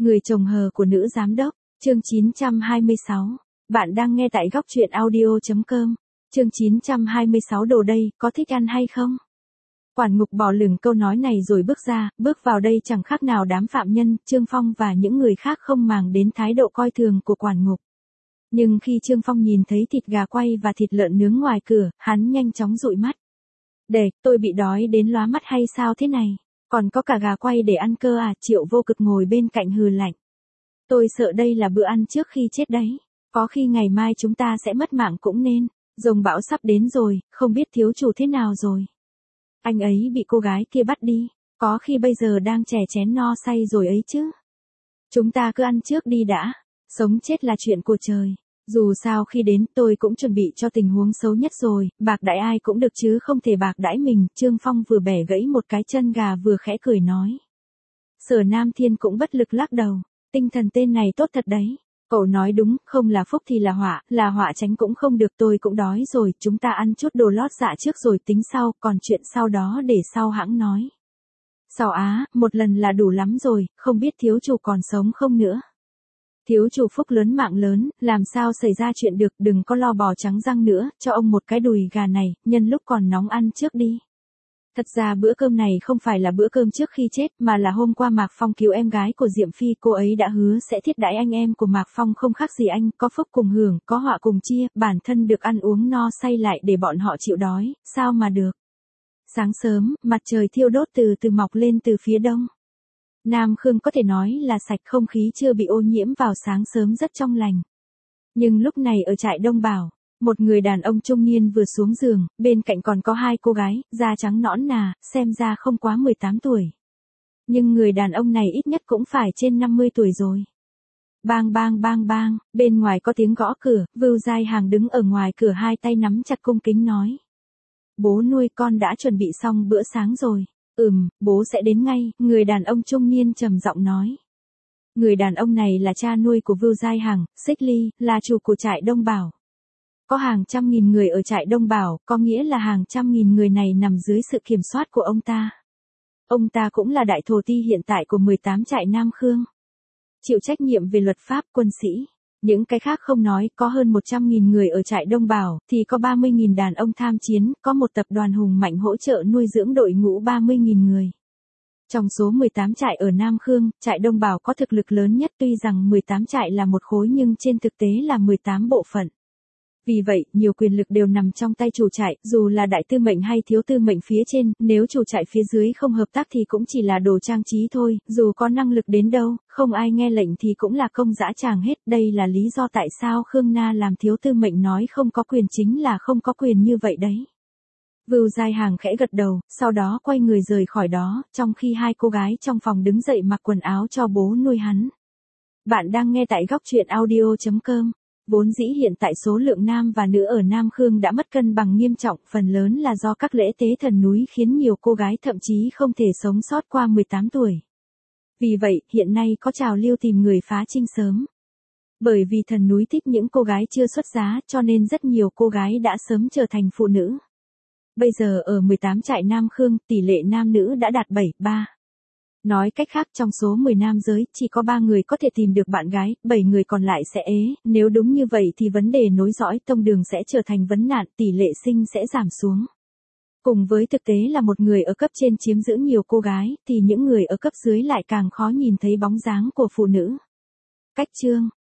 Người chồng hờ của nữ giám đốc, chương 926. Bạn đang nghe tại góc truyện audio.com. Chương 926 đồ đây, có thích ăn hay không? Quản ngục bỏ lửng câu nói này rồi bước vào đây chẳng khác nào đám phạm nhân, Trương Phong và những người khác không màng đến thái độ coi thường của quản ngục. Nhưng khi Trương Phong nhìn thấy thịt gà quay và thịt lợn nướng ngoài cửa, hắn nhanh chóng dụi mắt. Tôi bị đói đến lóa mắt hay sao thế này? Còn có cả gà quay để ăn cơ à? Triệu Vô Cực ngồi bên cạnh hừ lạnh. Tôi sợ đây là bữa ăn trước khi chết đấy. Có khi ngày mai chúng ta sẽ mất mạng cũng nên. Rồng bão sắp đến rồi, không biết thiếu chủ thế nào rồi. Anh ấy bị cô gái kia bắt đi. Có khi bây giờ đang chè chén no say rồi ấy chứ. Chúng ta cứ ăn trước đi đã. Sống chết là chuyện của trời. Dù sao khi đến tôi cũng chuẩn bị cho tình huống xấu nhất rồi, bạc đãi ai cũng được chứ không thể bạc đãi mình. Trương Phong vừa bẻ gãy một cái chân gà vừa khẽ cười nói. Sở Nam Thiên cũng bất lực lắc đầu, tinh thần tên này tốt thật đấy. Cậu nói đúng, không là phúc thì là họa tránh cũng không được. Tôi cũng đói rồi, chúng ta ăn chút đồ lót dạ trước rồi tính sau, còn chuyện sau đó để sau hãng nói. Sao á, một lần là đủ lắm rồi, không biết thiếu chủ còn sống không nữa. Thiếu chủ phúc lớn mạng lớn, làm sao xảy ra chuyện được, đừng có lo bò trắng răng nữa, cho ông một cái đùi gà này, nhân lúc còn nóng ăn trước đi. Thật ra bữa cơm này không phải là bữa cơm trước khi chết, mà là hôm qua Mạc Phong cứu em gái của Diệm Phi, cô ấy đã hứa sẽ thiết đãi anh em của Mạc Phong không khác gì anh, có phúc cùng hưởng, có họa cùng chia, bản thân được ăn uống no say lại để bọn họ chịu đói, sao mà được. Sáng sớm, mặt trời thiêu đốt từ mọc lên từ phía đông. Nam Khương có thể nói là sạch, không khí chưa bị ô nhiễm, vào sáng sớm rất trong lành. Nhưng lúc này ở trại Đông Bảo, một người đàn ông trung niên vừa xuống giường, bên cạnh còn có hai cô gái, da trắng nõn nà, xem ra không quá 18 tuổi. Nhưng người đàn ông này ít nhất cũng phải trên 50 tuổi rồi. Bang bang bang bang, bên ngoài có tiếng gõ cửa, Vưu Giai Hàng đứng ở ngoài cửa hai tay nắm chặt cung kính nói. Bố nuôi, con đã chuẩn bị xong bữa sáng rồi. Bố sẽ đến ngay, người đàn ông trung niên trầm giọng nói. Người đàn ông này là cha nuôi của Vưu Giai Hằng, Xích Ly, là chủ của trại Đông Bảo. Có hàng trăm nghìn người ở trại Đông Bảo, có nghĩa là hàng trăm nghìn người này nằm dưới sự kiểm soát của ông ta. Ông ta cũng là đại thổ ti hiện tại của 18 trại Nam Khương. Chịu trách nhiệm về luật pháp, quân sĩ. Những cái khác không nói, có hơn 100.000 người ở trại Đông Bảo, thì có 30.000 đàn ông tham chiến, có một tập đoàn hùng mạnh hỗ trợ nuôi dưỡng đội ngũ 30.000 người. Trong số 18 trại ở Nam Khương, trại Đông Bảo có thực lực lớn nhất, tuy rằng 18 trại là một khối nhưng trên thực tế là 18 bộ phận. Vì vậy, nhiều quyền lực đều nằm trong tay chủ trại, dù là đại tư mệnh hay thiếu tư mệnh phía trên, nếu chủ trại phía dưới không hợp tác thì cũng chỉ là đồ trang trí thôi, dù có năng lực đến đâu, không ai nghe lệnh thì cũng là công dã tràng hết. Đây là lý do tại sao Khương Na làm thiếu tư mệnh nói không có quyền chính là không có quyền như vậy đấy. Vưu Giai Hàng khẽ gật đầu, sau đó quay người rời khỏi đó, trong khi hai cô gái trong phòng đứng dậy mặc quần áo cho bố nuôi hắn. Bạn đang nghe tại góc truyện audio.com. Vốn dĩ hiện tại số lượng nam và nữ ở Nam Khương đã mất cân bằng nghiêm trọng, phần lớn là do các lễ tế thần núi khiến nhiều cô gái thậm chí không thể sống sót qua 18 tuổi. Vì vậy, hiện nay có trào lưu tìm người phá trinh sớm. Bởi vì thần núi thích những cô gái chưa xuất giá, cho nên rất nhiều cô gái đã sớm trở thành phụ nữ. Bây giờ ở 18 trại Nam Khương, tỷ lệ nam nữ đã đạt 7-3. Nói cách khác, trong số 10 nam giới, chỉ có 3 người có thể tìm được bạn gái, 7 người còn lại sẽ ế. Nếu đúng như vậy thì vấn đề nối dõi tông đường sẽ trở thành vấn nạn, tỷ lệ sinh sẽ giảm xuống. Cùng với thực tế là một người ở cấp trên chiếm giữ nhiều cô gái, thì những người ở cấp dưới lại càng khó nhìn thấy bóng dáng của phụ nữ. Cách chương